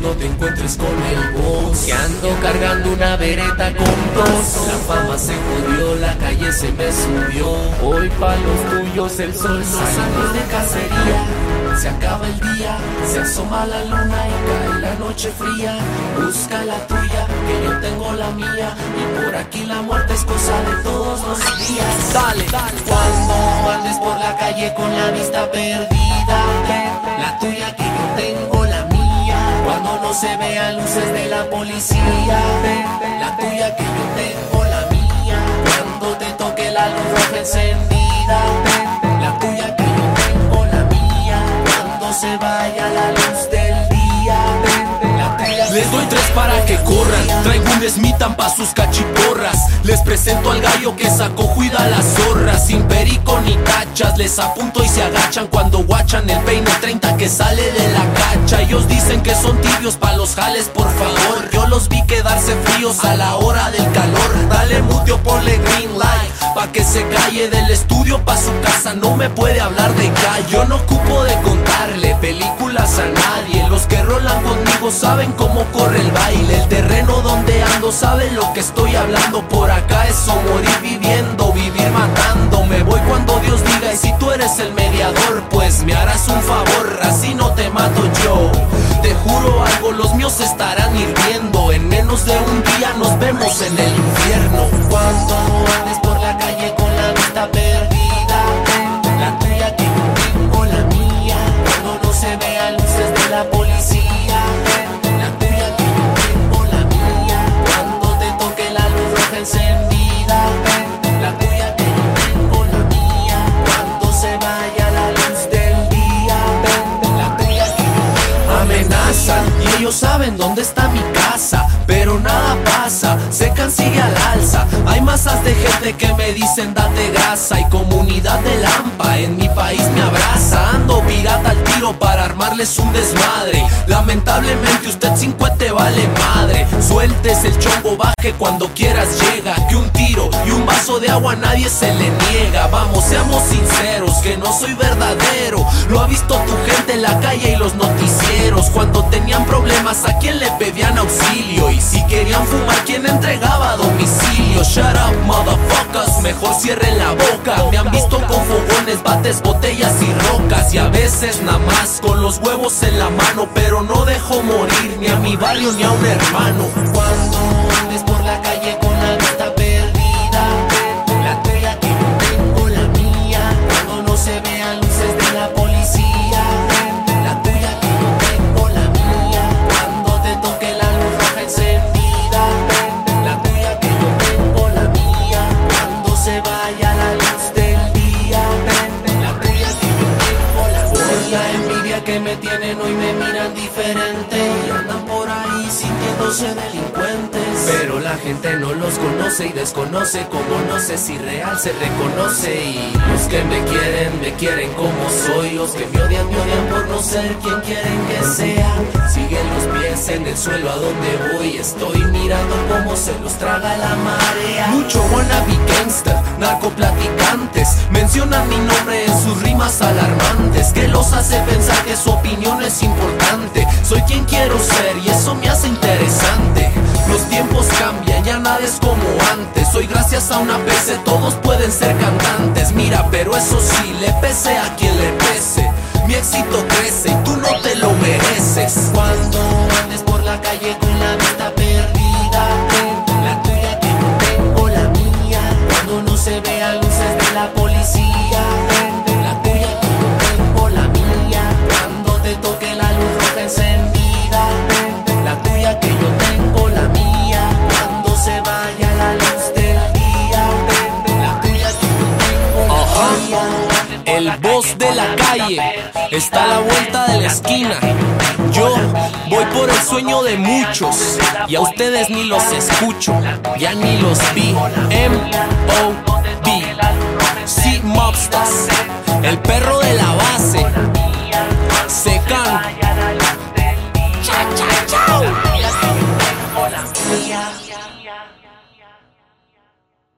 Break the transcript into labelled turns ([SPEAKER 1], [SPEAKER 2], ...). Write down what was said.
[SPEAKER 1] no te encuentres con el boss, que ando cargando una vereta con dos. La fama se jodió, la calle se me subió. Hoy pa' los tuyos el sol no sale de cacería. Se acaba el día, se asoma la luna y cae la noche fría. Busca la tuya, que yo tengo la mía, y por aquí la muerte es cosa de todos los días. Dale, dale. Cuando andes por la calle con la vista perdida, la tuya que yo tengo la mía. Cuando no se vean luces de la policía, la tuya que yo tengo la mía. Cuando te toque la luz roja encendida, la tuya que yo tengo la mía. Cuando se vaya la luz del día, la tuya. Les doy 3 para que corran. Traigo un Smithan pa' sus cachiporras. Les presento al gallo que sacó juida a las zorras. Sin perico ni tachas, les apunto y se agachan cuando guachan el peine 30 que sale de la cacha. Ellos dicen que son tibios pa' los jales, por favor. Yo los vi quedarse fríos a la hora del calor. Dale mutio, ponle green light pa' que se calle del estudio pa' su casa. No me puede hablar de callo. Yo no ocupo de contarle películas a nadie. Los que rolan conmigo saben cómo corre el baile. El terreno donde ando saben lo que estoy hablando. Por acá es o morir viviendo, vivir matando. Me voy cuando Dios diga, y si tú eres el mediador, pues me harás un favor, así no te mato yo. Te juro algo, los míos estarán hirviendo. En menos de un día nos vemos en el infierno. Cuando andes por la calle con la vista perdida, la tuya que yo tengo la mía. Cuando no se vean luces de la policía, la tuya que yo tengo la mía. Cuando te toque la luz roja encendida, la tuya que yo tengo la mía. Cuando se vaya la luz del día, la tuya que yo tengo. Amenazan y ellos saben dónde está mi casa, pero nada pasa, Secan sigue al alza. Hay masas de gente que me dicen date grasa, y comunidad de Lampa en mi país me abraza. Ando pirata al tiro para armarles un desmadre. Lamentablemente usted 50 vale madre. Sueltes el chongo, baje cuando quieras llega. Que un tiro y un vaso de agua a nadie se le niega. Vamos, seamos sinceros, que no soy verdadero. Lo ha visto tu gente en la calle y los noticieros. Cuando tenían problemas, ¿a quién le pedían auxilio? Y si querían fumar, ¿quién entregaba a domicilio? Shut up, motherfuckers, mejor cierren la boca. Me han visto con fogones, bates, botellas y rocas. Y a veces nada más con los huevos en la mano, pero no dejo morir ni a mi barrio ni a un hermano. Cuando andes por la calle con la vista perdida, la tuya que yo tengo la mía. Cuando no se vean luces de la policía, la tuya que yo tengo la mía. Cuando te toque la luz roja encendida, la tuya que yo tengo la mía. Cuando se vaya la luz del día, la tuya que yo tengo la mía. Por la envidia que me tienen hoy me miran diferente y andan por ahí sintiéndose delincuentes. Pero la gente no los conoce y desconoce, como no sé si real se reconoce. Y los que me quieren como soy. Los que me odian por no ser quien quieren que sea. Siguen los pies en el suelo a donde voy. Estoy mirando cómo se los traga la marea. Mucho wannabe gangster, narcoplaticantes, mencionan mi nombre en sus rimas alarmantes, que los hace pensar que su opinión es importante. Soy quien quiero ser y eso me hace interesante. Los tiempos cambian, ya nada es como antes. Hoy gracias a una PC todos pueden ser cantantes. Mira, pero eso sí, le pese a quien le pese. Mi éxito crece y tú no te lo mereces. Cuando andes por la calle con la vista perdida, la tuya que yo tengo la mía. Cuando no se vean luces de la policía, la tuya que yo tengo la mía. Cuando te toque la luz roja encendida, la tuya que yo tengo la mía. Cuando se vaya la luz del día, la tuya que yo tengo la mía. El boss de la calle está a la vuelta de la esquina. Yo voy por el sueño de muchos y a ustedes ni los escucho, ya ni los vi. M.O.B. C. Mobsters, el perro de la base. Secan. Chao, chao, chao.